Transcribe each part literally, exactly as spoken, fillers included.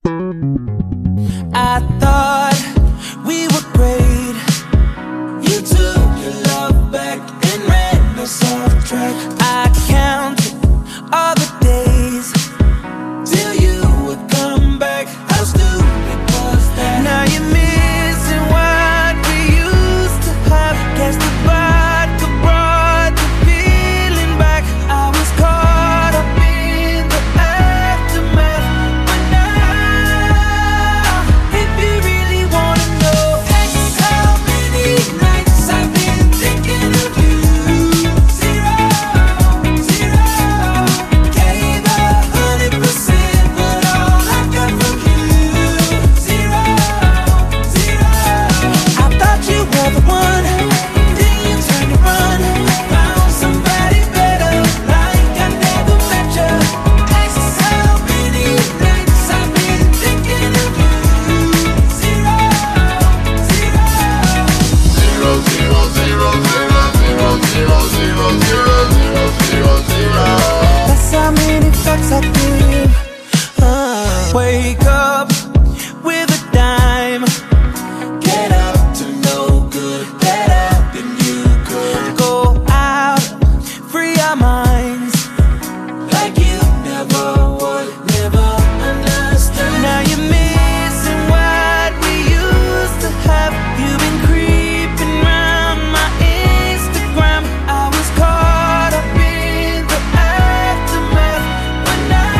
I thought we were great. You took your love back and ran us off track. I counted all the days till you would come back. How stupid was that? Now you're missing what we used to have. Guess the vodka brought the feeling back. I was caught up in the aftermath. But now, if you really wanna know, that's how many nights I've been thinking of you. Zero, zero. Gave a hundred percent, but all I got from you. Zero, zero. I thought you were the one, then you turned to run. Found somebody better, like I never met you. That's how many nights I've been thinking of you. Zero, zero. Zero, zero, zero, zero, zero, zero, zero, zero, zero, zero. That's how many fucks I give. Uh, wake up with a dime. Get up to no good, better than you could. Go out, free our minds, like you never would, never understood. Now you're missing what we used to have. You've been creeping round my Instagram. I was caught up in the aftermath. But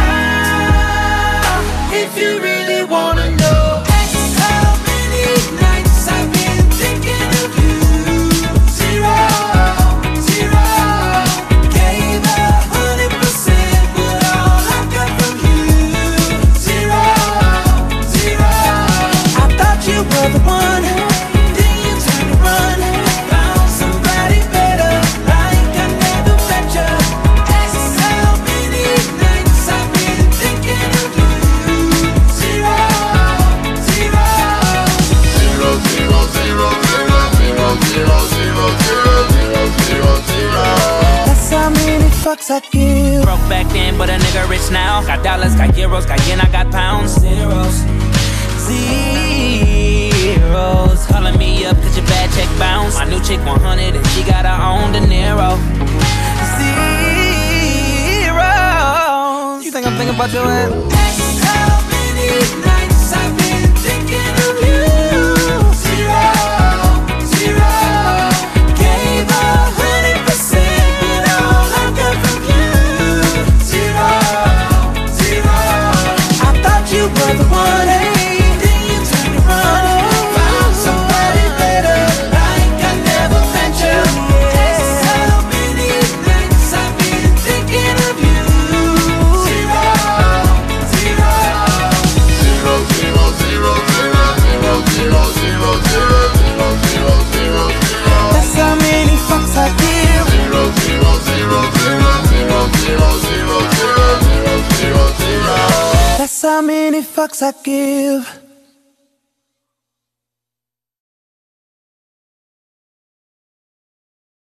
now, if you really wanna know, that's how many nights I've been thinking of you. Zero, zero. Gave a hundred percent, but all I got from you. Zero, zero. I thought you were the one, then you turned to run. Found somebody better, like I never met you. That's how many nights I've been thinking of you. Zero, zero. Zero, zero, zero, zero, zero, zero, zero, zero, zero, zero. That's how many fucks I give. Broke back then, but a nigga rich now. Got dollars, got euros, got yen, I got pounds. Zeros, zeros. Calling me up cause your bad check bounce. My new chick one hundred and she got her own De Niro. Zeros. You think I'm thinking about your ass? That's how many nights I've been thinking of you. Zero, zero. Gave a hundred percent, but all I got from you. Zero, zero. I thought you were the one, then you turned to run. Found somebody better, like I never met you. That's how many nights I've been thinking of you. Zero, zero. Zero, zero, zero, zero, zero, zero, zero, zero, zero, zero, zero, zero. That's how many fucks I give. Zero, zero, zero, zero, zero, zero, zero, zero, zero, zero, zero. That's how many fucks I give.